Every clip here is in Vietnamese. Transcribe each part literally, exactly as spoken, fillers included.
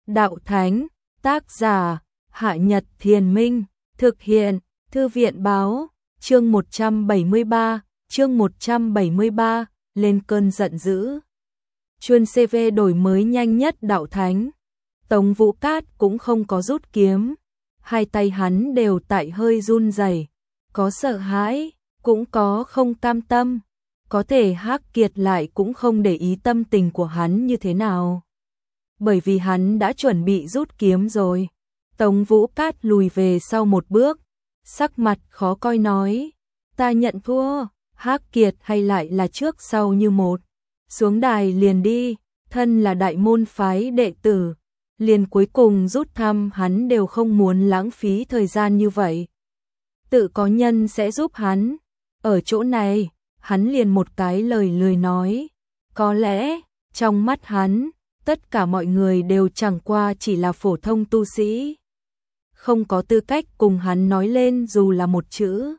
Đạo Thánh, tác giả, Hạ Nhật Thiền Minh, thực hiện, Thư viện Báo, chương một trăm bảy mươi ba, chương một trăm bảy mươi ba, lên cơn giận dữ. Chuyên xê vê đổi mới nhanh nhất Đạo Thánh. Tống Vũ Cát cũng không có rút kiếm, hai tay hắn đều tại hơi run rẩy, có sợ hãi, cũng có không cam tâm, có thể Hắc Kiệt lại cũng không để ý tâm tình của hắn như thế nào. Bởi vì hắn đã chuẩn bị rút kiếm rồi. Tống Vũ Cát lùi về sau một bước, sắc mặt khó coi nói, ta nhận thua. Hắc Kiệt hay lại là trước sau như một, xuống đài liền đi, thân là đại môn phái đệ tử, liền cuối cùng rút thăm hắn đều không muốn lãng phí thời gian như vậy. Tự có nhân sẽ giúp hắn, ở chỗ này, hắn liền một cái lời lười nói, có lẽ, trong mắt hắn, tất cả mọi người đều chẳng qua chỉ là phổ thông tu sĩ, không có tư cách cùng hắn nói lên dù là một chữ.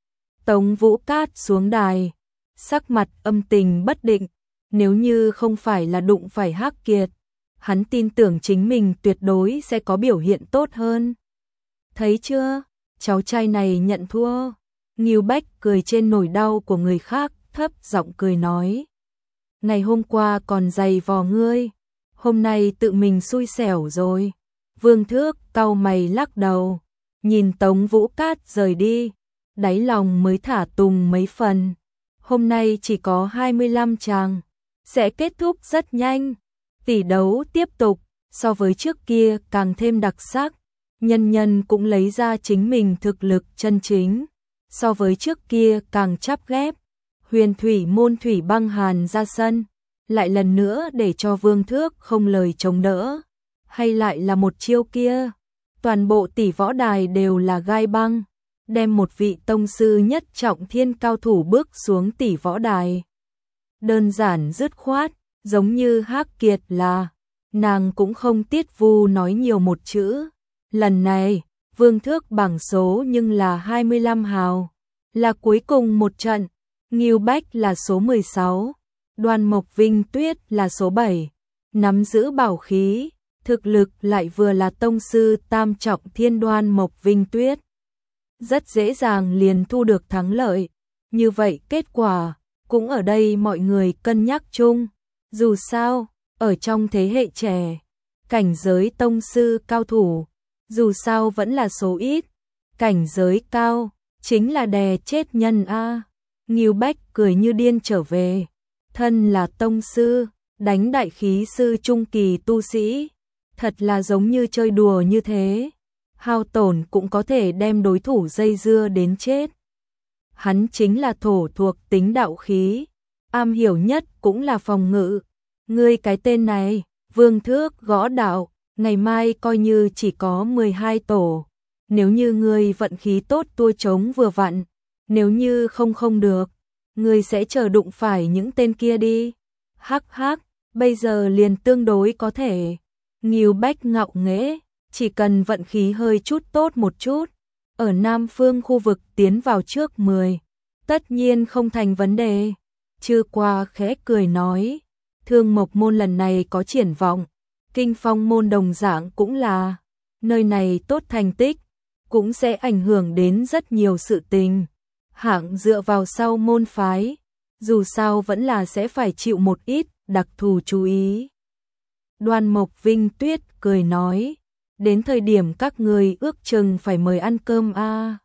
Tống Vũ Cát xuống đài, sắc mặt âm tình bất định, nếu như không phải là đụng phải Hắc Kiệt, hắn tin tưởng chính mình tuyệt đối sẽ có biểu hiện tốt hơn. Thấy chưa, cháu trai này nhận thua. Ngưu Bách cười trên nỗi đau của người khác, thấp giọng cười nói, ngày hôm qua còn giày vò ngươi, hôm nay tự mình xui xẻo rồi. Vương Thước cau mày lắc đầu, nhìn Tống Vũ Cát rời đi, đáy lòng mới thả tùng mấy phần. Hôm nay chỉ có hai mươi lăm chàng, sẽ kết thúc rất nhanh. Tỷ đấu tiếp tục, so với trước kia càng thêm đặc sắc, nhân nhân cũng lấy ra chính mình thực lực chân chính. So với trước kia càng chắp ghép, Huyền Thủy môn Thủy Băng Hàn ra sân, lại lần nữa để cho Vương Thước không lời chống đỡ. Hay lại là một chiêu kia, toàn bộ tỷ võ đài đều là gai băng, đem một vị tông sư nhất trọng thiên cao thủ bước xuống tỷ võ đài. Đơn giản dứt khoát, giống như Hắc Kiệt là, nàng cũng không tiết vu nói nhiều một chữ. Lần này, Vương Thước bảng số nhưng là hai mươi lăm hào, là cuối cùng một trận. Ngưu Bách là số mười sáu, Đoan Mộc Vinh Tuyết là số bảy, nắm giữ bảo khí, thực lực lại vừa là tông sư tam trọng thiên. Đoan Mộc Vinh Tuyết rất dễ dàng liền thu được thắng lợi, như vậy kết quả cũng ở đây mọi người cân nhắc chung. Dù sao, ở trong thế hệ trẻ, cảnh giới tông sư cao thủ, dù sao vẫn là số ít, cảnh giới cao, chính là đè chết nhân a. Ngưu Bách cười như điên trở về, thân là tông sư, đánh đại khí sư trung kỳ tu sĩ, thật là giống như chơi đùa như thế, hao tổn cũng có thể đem đối thủ dây dưa đến chết. Hắn chính là thổ thuộc tính đạo khí, am hiểu nhất cũng là phòng ngự. Ngươi cái tên này, Vương Thước gõ đạo, ngày mai coi như chỉ có mười hai tổ. Nếu như ngươi vận khí tốt tua trống vừa vặn, nếu như không không được, ngươi sẽ chờ đụng phải những tên kia đi. Hắc hắc, bây giờ liền tương đối có thể. Ngưu Bách ngạo nghễ, chỉ cần vận khí hơi chút tốt một chút, ở Nam Phương khu vực tiến vào trước mười, tất nhiên không thành vấn đề. Chư Qua khẽ cười nói, Thương Mộc môn lần này có triển vọng, Kinh Phong môn đồng dạng cũng là, nơi này tốt thành tích, cũng sẽ ảnh hưởng đến rất nhiều sự tình. Hạng dựa vào sau môn phái, dù sao vẫn là sẽ phải chịu một ít đặc thù chú ý. Đoan Mộc Vinh Tuyết cười nói, đến thời điểm các người ước chừng phải mời ăn cơm a. À.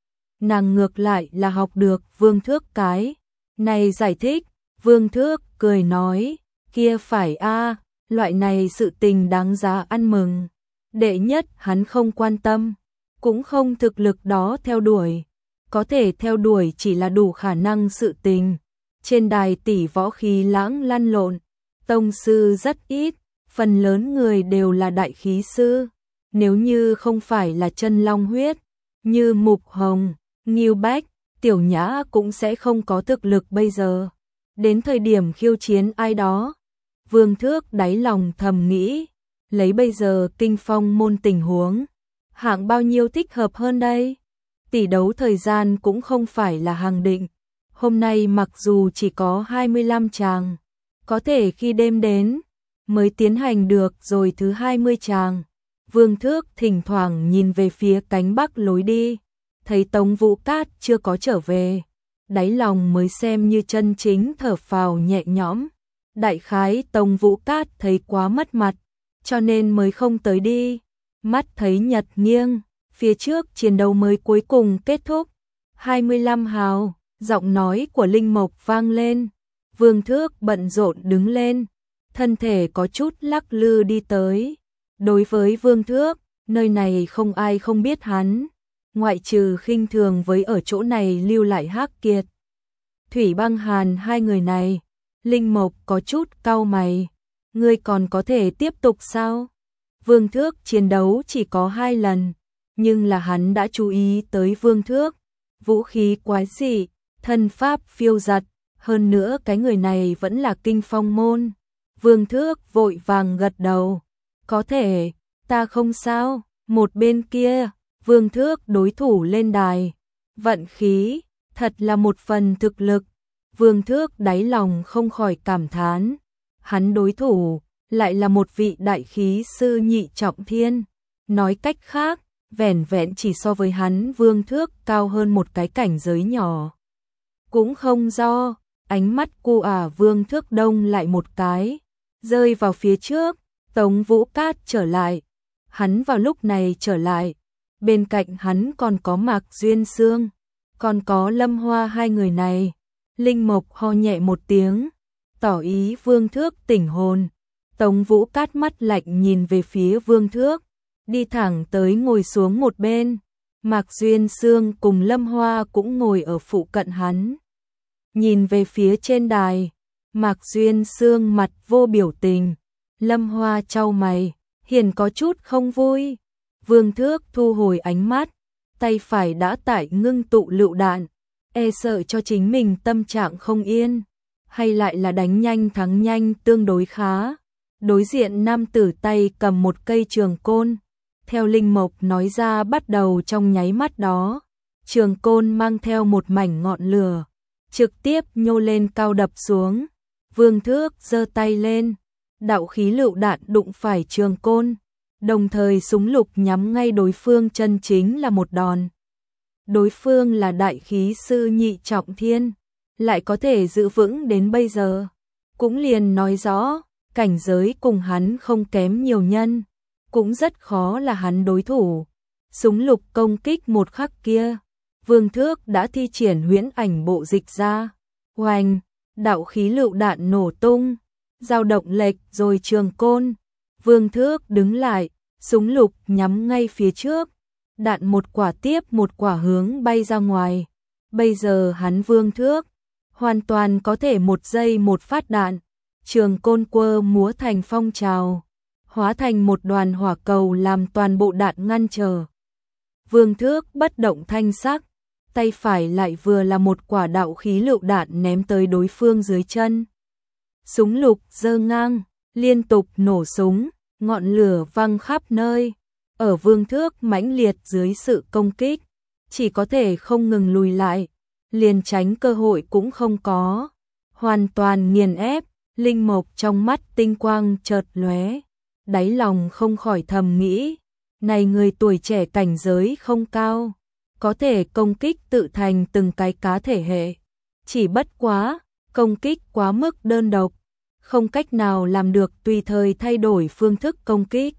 Nàng ngược lại là học được Vương Thước cái này giải thích. Vương Thước cười nói, kia phải a, à, loại này sự tình đáng giá ăn mừng. Đệ nhất hắn không quan tâm, cũng không thực lực đó theo đuổi, có thể theo đuổi chỉ là đủ khả năng sự tình. Trên đài tỷ võ khí lãng lăn lộn, tông sư rất ít, phần lớn người đều là đại khí sư. Nếu như không phải là chân long huyết, như Mục Hồng, Ngưu Bách, Tiểu Nhã cũng sẽ không có thực lực bây giờ. Đến thời điểm khiêu chiến ai đó, Vương Thước đáy lòng thầm nghĩ, lấy bây giờ Kinh Phong môn tình huống, hạng bao nhiêu thích hợp hơn đây? Tỷ đấu thời gian cũng không phải là hàng định. Hôm nay mặc dù chỉ có hai mươi lăm chàng, có thể khi đêm đến, mới tiến hành được rồi thứ hai mươi tràng. Vương Thước thỉnh thoảng nhìn về phía cánh bắc lối đi, thấy Tống Vũ Cát chưa có trở về, đáy lòng mới xem như chân chính thở phào nhẹ nhõm. Đại khái Tống Vũ Cát thấy quá mất mặt, cho nên mới không tới đi. Mắt thấy nhật nghiêng, phía trước chiến đấu mới cuối cùng kết thúc. hai mươi lăm hào, giọng nói của Linh Mộc vang lên. Vương Thước bận rộn đứng lên, thân thể có chút lắc lư đi tới. Đối với Vương Thước, nơi này không ai không biết hắn, ngoại trừ khinh thường với ở chỗ này lưu lại Hắc Kiệt, Thủy Băng Hàn hai người này. Linh Mộc có chút cau mày, ngươi còn có thể tiếp tục sao? Vương Thước chiến đấu chỉ có hai lần, nhưng là hắn đã chú ý tới Vương Thước, vũ khí quái dị, thân pháp phiêu giật, hơn nữa cái người này vẫn là kinh phong môn. Vương Thước vội vàng gật đầu, có thể, ta không sao. Một bên kia, Vương Thước đối thủ lên đài, vận khí, thật là một phần thực lực. Vương Thước đáy lòng không khỏi cảm thán, hắn đối thủ lại là một vị đại khí sư nhị trọng thiên. Nói cách khác, vẻn vẹn chỉ so với hắn Vương Thước cao hơn một cái cảnh giới nhỏ. Cũng không do, ánh mắt cu ả Vương Thước đông lại một cái, rơi vào phía trước, Tống Vũ Cát trở lại. Hắn vào lúc này trở lại, bên cạnh hắn còn có Mạc Duyên Sương, còn có Lâm Hoa hai người này. Linh Mộc ho nhẹ một tiếng, tỏ ý Vương Thước tỉnh hồn. Tống Vũ Cát mắt lạnh nhìn về phía Vương Thước, đi thẳng tới ngồi xuống một bên. Mạc Duyên Sương cùng Lâm Hoa cũng ngồi ở phụ cận hắn. Nhìn về phía trên đài, Mạc Duyên Sương mặt vô biểu tình, Lâm Hoa chau mày, hiển có chút không vui. Vương Thước thu hồi ánh mắt, tay phải đã tải ngưng tụ lựu đạn, e sợ cho chính mình tâm trạng không yên, hay lại là đánh nhanh thắng nhanh tương đối khá. Đối diện nam tử tay cầm một cây trường côn, theo Linh Mộc nói ra bắt đầu trong nháy mắt đó, trường côn mang theo một mảnh ngọn lửa, trực tiếp nhô lên cao đập xuống. Vương Thước giơ tay lên, đạo khí lựu đạn đụng phải trường côn, đồng thời súng lục nhắm ngay đối phương chân chính là một đòn. Đối phương là đại khí sư nhị trọng thiên, lại có thể giữ vững đến bây giờ, cũng liền nói rõ, cảnh giới cùng hắn không kém nhiều nhân, cũng rất khó là hắn đối thủ. Súng lục công kích một khắc kia, Vương Thước đã thi triển huyễn ảnh bộ dịch ra, oanh, đạo khí lựu đạn nổ tung, dao động lệch rồi trường côn. Vương Thước đứng lại, súng lục nhắm ngay phía trước, đạn một quả tiếp một quả hướng bay ra ngoài. Bây giờ hắn Vương Thước hoàn toàn có thể một giây một phát đạn, trường côn quơ múa thành phong trào, hóa thành một đoàn hỏa cầu làm toàn bộ đạn ngăn trở. Vương Thước bất động thanh sắc, tay phải lại vừa là một quả đạo khí lựu đạn ném tới đối phương dưới chân. Súng lục giơ ngang, liên tục nổ súng, ngọn lửa văng khắp nơi. Ở Vương Thước mãnh liệt dưới sự công kích, chỉ có thể không ngừng lùi lại, liền tránh cơ hội cũng không có, hoàn toàn nghiền ép. Linh Mộc trong mắt tinh quang chợt lóe, đáy lòng không khỏi thầm nghĩ, này người tuổi trẻ cảnh giới không cao, có thể công kích tự thành từng cái cá thể hệ, chỉ bất quá, công kích quá mức đơn độc, không cách nào làm được tùy thời thay đổi phương thức công kích.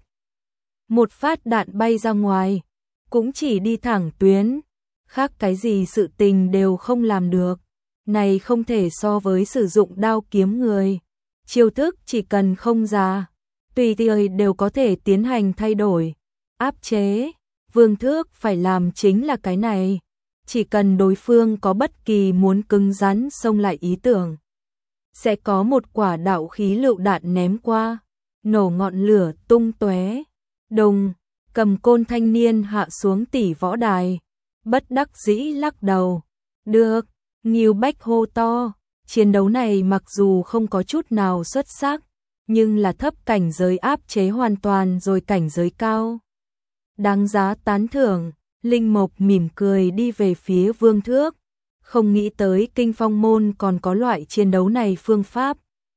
Một phát đạn bay ra ngoài, cũng chỉ đi thẳng tuyến, khác cái gì sự tình đều không làm được. Này không thể so với sử dụng đao kiếm người, chiêu thức chỉ cần không ra, tùy thời đều có thể tiến hành thay đổi, áp chế. Vương Thước phải làm chính là cái này, chỉ cần đối phương có bất kỳ muốn cứng rắn xông lại ý tưởng, sẽ có một quả đạo khí lựu đạn ném qua, nổ ngọn lửa tung tóe. Đùng, cầm côn thanh niên hạ xuống tỷ võ đài, bất đắc dĩ lắc đầu. Được, Ngưu Bách hô to, chiến đấu này mặc dù không có chút nào xuất sắc, nhưng là thấp cảnh giới áp chế hoàn toàn rồi cảnh giới cao. Đáng giá tán thưởng. Linh Mộc mỉm cười đi về phía Vương Thước, không nghĩ tới Kinh Phong môn còn có loại chiến đấu này phương pháp.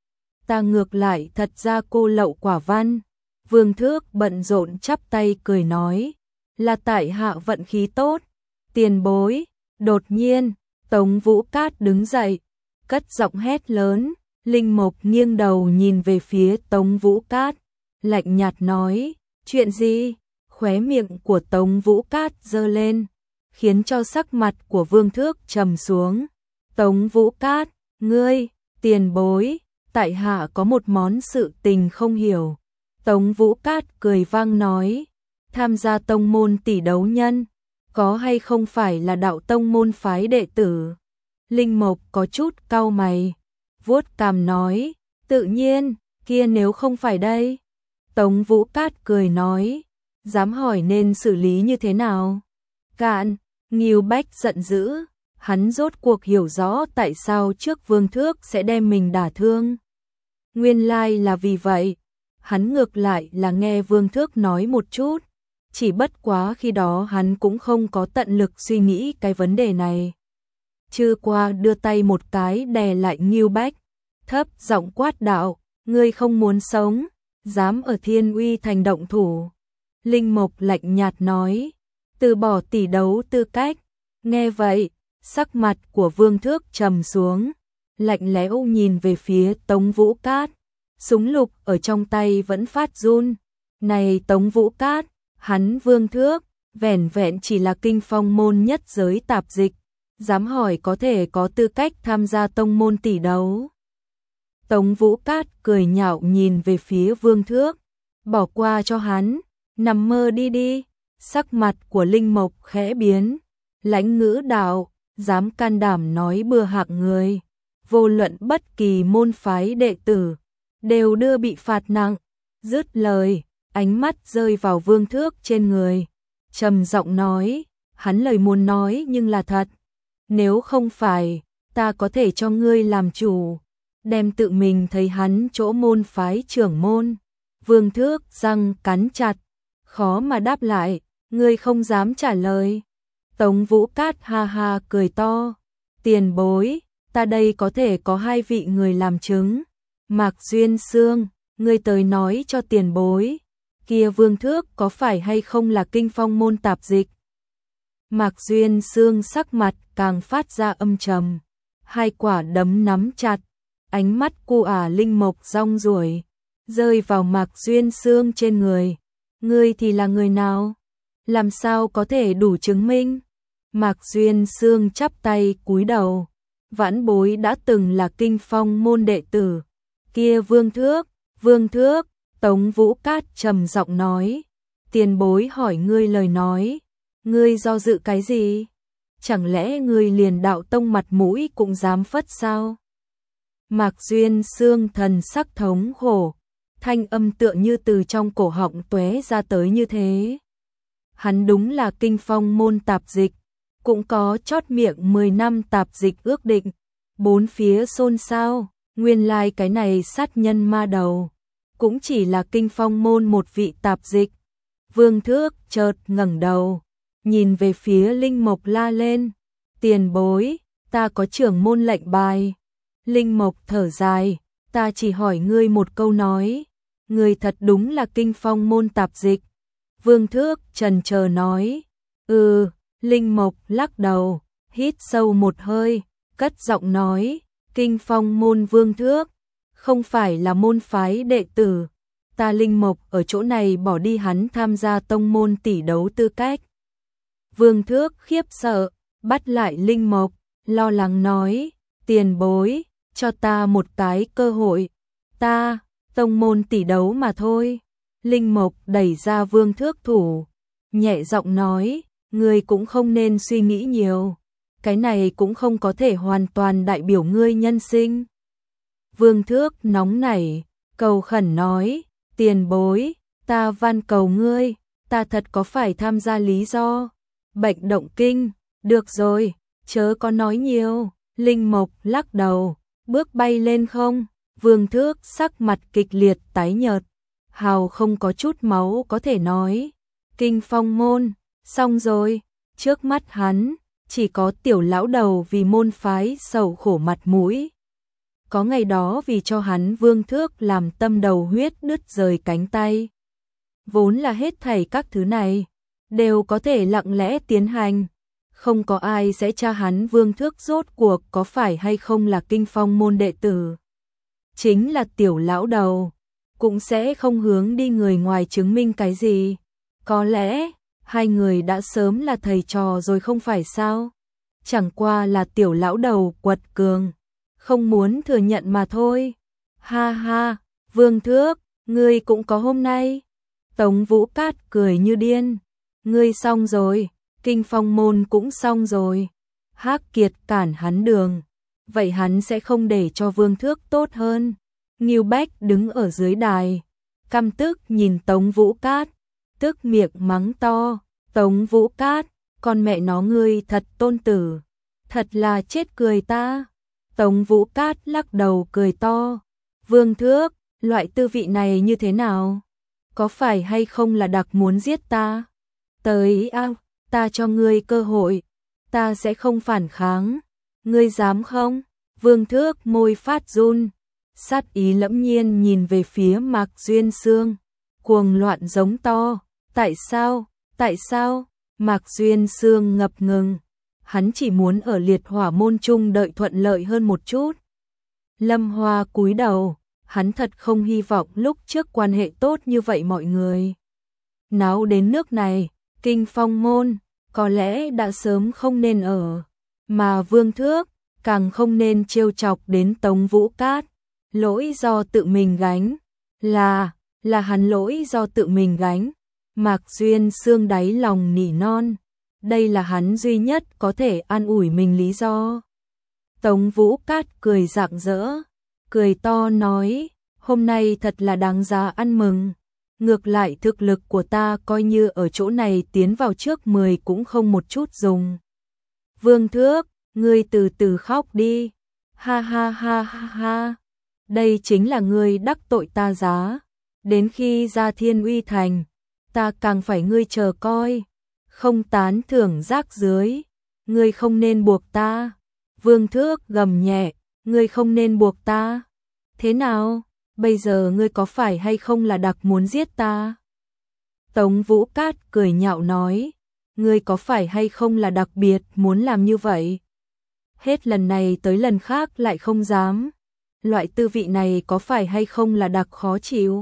ta ngược lại thật ra cô lậu quả văn. Vương Thước bận rộn chắp tay cười nói, là tại hạ vận khí tốt, tiền bối. Đột nhiên, Tống Vũ Cát đứng dậy, cất giọng hét lớn. Linh Mộc nghiêng đầu nhìn về phía Tống Vũ Cát, lạnh nhạt nói, chuyện gì? Khóe miệng của Tống Vũ Cát giơ lên, khiến cho sắc mặt của Vương Thước trầm xuống. Tống Vũ Cát, ngươi, tiền bối, tại hạ có một món sự tình không hiểu. Tống Vũ Cát cười vang nói, tham gia tông môn tỷ đấu nhân, có hay không phải là đạo tông môn phái đệ tử? Linh Mộc có chút cau mày, vuốt cằm nói, tự nhiên, kia nếu không phải đây. Tống Vũ Cát cười nói, dám hỏi nên xử lý như thế nào? Cạn. Ngưu Bách giận dữ, hắn rốt cuộc hiểu rõ tại sao trước Vương Thước sẽ đem mình đả thương. Nguyên lai là vì vậy, hắn ngược lại là nghe Vương Thước nói một chút, chỉ bất quá khi đó hắn cũng không có tận lực suy nghĩ cái vấn đề này. Chư qua đưa tay một cái đè lại Ngưu Bách, thấp giọng quát đạo, ngươi không muốn sống, dám ở Thiên Uy thành động thủ. Linh Mộc lạnh nhạt nói, từ bỏ tỷ đấu tư cách. Nghe vậy, sắc mặt của Vương Thước trầm xuống, lạnh lẽo nhìn về phía Tống Vũ Cát, súng lục ở trong tay vẫn phát run. Này Tống Vũ Cát, hắn Vương Thước, vẻn vẹn chỉ là kinh phong môn nhất giới tạp dịch, dám hỏi có thể có tư cách tham gia tông môn tỷ đấu. Tống Vũ Cát cười nhạo nhìn về phía Vương Thước, bỏ qua cho hắn, nằm mơ đi đi. Sắc mặt của Linh Mộc khẽ biến, lãnh ngữ đạo, dám can đảm nói bừa hạng người, vô luận bất kỳ môn phái đệ tử, đều đưa bị phạt nặng. Dứt lời, ánh mắt rơi vào Vương Thước trên người, trầm giọng nói, hắn lời muốn nói nhưng là thật, nếu không phải, ta có thể cho ngươi làm chủ, đem tự mình thấy hắn chỗ môn phái trưởng môn. Vương Thước răng cắn chặt, khó mà đáp lại, ngươi không dám trả lời. Tống Vũ Cát ha ha cười to, tiền bối, ta đây có thể có hai vị người làm chứng. Mạc Duyên Sương, ngươi tới nói cho tiền bối, kia Vương Thước có phải hay không là kinh phong môn tạp dịch? Mạc Duyên Sương sắc mặt càng phát ra âm trầm, hai quả đấm nắm chặt, ánh mắt cu ả Linh Mộc rong ruổi, rơi vào Mạc Duyên Sương trên người. Ngươi thì là người nào? Làm sao có thể đủ chứng minh? Mạc Duyên Sương chắp tay cúi đầu, vãn bối đã từng là kinh phong môn đệ tử. Kia Vương Thước, Vương Thước, Tống Vũ Cát trầm giọng nói, tiền bối hỏi ngươi lời nói, ngươi do dự cái gì? Chẳng lẽ ngươi liền đạo tông mặt mũi cũng dám phất sao? Mạc Duyên Sương thần sắc thống khổ, thanh âm tựa như từ trong cổ họng tóe ra tới như thế. Hắn đúng là kinh phong môn tạp dịch, cũng có chót miệng mười năm tạp dịch ước định, bốn phía xôn xao, nguyên lai like cái này sát nhân ma đầu, cũng chỉ là kinh phong môn một vị tạp dịch. Vương Thước chợt ngẩng đầu, nhìn về phía Linh Mộc la lên, tiền bối, ta có trưởng môn lệnh bài. Linh Mộc thở dài, ta chỉ hỏi ngươi một câu nói, ngươi thật đúng là kinh phong môn tạp dịch? Vương Thước trần chờ nói, ừ. Linh Mộc lắc đầu, hít sâu một hơi, cất giọng nói, kinh phong môn Vương Thước, không phải là môn phái đệ tử, ta Linh Mộc ở chỗ này bỏ đi hắn tham gia tông môn tỷ đấu tư cách. Vương Thước khiếp sợ, bắt lại Linh Mộc, lo lắng nói, tiền bối, cho ta một cái cơ hội, ta, tông môn tỷ đấu mà thôi. Linh Mộc đẩy ra Vương Thước thủ, nhẹ giọng nói, ngươi cũng không nên suy nghĩ nhiều, cái này cũng không có thể hoàn toàn đại biểu ngươi nhân sinh. Vương Thước nóng nảy, cầu khẩn nói, tiền bối, ta van cầu ngươi, ta thật có phải tham gia lý do bệnh động kinh, được rồi, chớ có nói nhiều. Linh Mộc lắc đầu, bước bay lên không. Vương Thước sắc mặt kịch liệt tái nhợt, hào không có chút máu có thể nói, kinh phong môn, xong rồi. Trước mắt hắn chỉ có tiểu lão đầu vì môn phái sầu khổ mặt mũi. có ngày đó vì cho hắn Vương Thước làm tâm đầu huyết đứt rời cánh tay. Vốn là hết thảy các thứ này, đều có thể lặng lẽ tiến hành. Không có ai sẽ tra hắn Vương Thước rốt cuộc có phải hay không là Kinh Phong môn đệ tử. Chính là tiểu lão đầu, cũng sẽ không hướng đi người ngoài chứng minh cái gì. Có lẽ, hai người đã sớm là thầy trò rồi không phải sao? Chẳng qua là tiểu lão đầu quật cường, không muốn thừa nhận mà thôi. Ha ha, Vương Thước, ngươi cũng có hôm nay. Tống Vũ Cát cười như điên. Ngươi xong rồi, Kinh Phong môn cũng xong rồi. Hắc Kiệt cản hắn đường, vậy hắn sẽ không để cho Vương Thước tốt hơn. Ngưu Bách đứng ở dưới đài, căm tức nhìn Tống Vũ Cát, tức miệng mắng to. Tống Vũ Cát, con mẹ nó ngươi thật tôn tử, thật là chết cười ta. Tống Vũ Cát lắc đầu cười to. Vương Thước, loại tư vị này như thế nào? Có phải hay không là đặc muốn giết ta? Tới a, ta cho ngươi cơ hội, ta sẽ không phản kháng. Ngươi dám không? Vương Thước môi phát run, sát ý lẫm nhiên nhìn về phía Mạc Duyên Sương, cuồng loạn giống to. Tại sao? Tại sao? Mạc Duyên Sương ngập ngừng, hắn chỉ muốn ở liệt hỏa môn chung đợi thuận lợi hơn một chút. Lâm Hoa cúi đầu, hắn thật không hy vọng lúc trước quan hệ tốt như vậy mọi người. Náo đến nước này, Kinh Phong môn, có lẽ đã sớm không nên ở, mà Vương Thước, càng không nên trêu chọc đến Tống Vũ Cát. Lỗi do tự mình gánh, là, là hắn lỗi do tự mình gánh. Mạc Duyên Sương đáy lòng nỉ non, đây là hắn duy nhất có thể an ủi mình lý do. Tống Vũ Cát cười rạng rỡ, cười to nói, hôm nay thật là đáng giá ăn mừng. Ngược lại thực lực của ta coi như ở chỗ này tiến vào trước mười cũng không một chút dùng. Vương Thước, ngươi từ từ khóc đi. Ha ha ha ha ha. Đây chính là ngươi đắc tội ta giá. Đến khi ra Thiên Uy Thành, ta càng phải ngươi chờ coi. Không tán thưởng rác dưới, ngươi không nên buộc ta. Vương Thước gầm nhẹ, ngươi không nên buộc ta. Thế nào? Bây giờ ngươi có phải hay không là đặc muốn giết ta? Tống Vũ Cát cười nhạo nói, ngươi có phải hay không là đặc biệt muốn làm như vậy? Hết lần này tới lần khác lại không dám. Loại tư vị này có phải hay không là đặc khó chịu?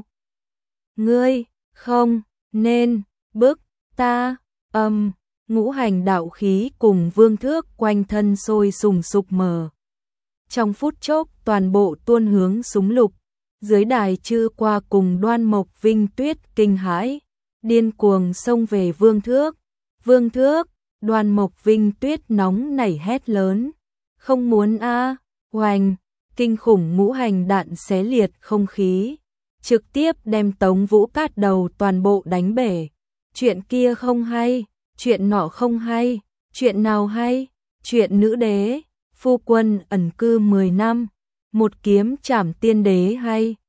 Ngươi, không, nên, bức, ta, âm, ngũ hành đạo khí cùng Vương Thước quanh thân sôi sùng sục mở. Trong phút chốc toàn bộ tuôn hướng súng lục. Dưới đài Chư Qua cùng Đoan Mộc Vinh Tuyết kinh hãi, điên cuồng xông về Vương Thước. Vương Thước, Đoan Mộc Vinh Tuyết nóng nảy hét lớn. Không muốn a, à, hoành, kinh khủng ngũ hành đạn xé liệt không khí, trực tiếp đem Tống Vũ Cát đầu toàn bộ đánh bể. Chuyện kia không hay, chuyện nọ không hay, chuyện nào hay? Chuyện nữ đế, phu quân ẩn cư mười năm. Một kiếm trảm tiên đế hay,